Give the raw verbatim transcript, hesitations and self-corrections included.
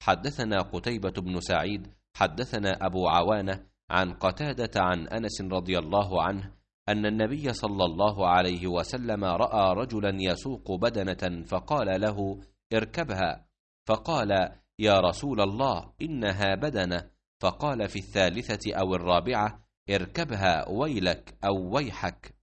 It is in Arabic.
حدثنا قتيبة بن سعيد حدثنا أبو عوانة عن قتادة عن أنس رضي الله عنه أن النبي صلى الله عليه وسلم رأى رجلا يسوق بدنة فقال له اركبها، فقال يا رسول الله إنها بدنة، فقال في الثالثة أو الرابعة اركبها ويلك أو ويحك.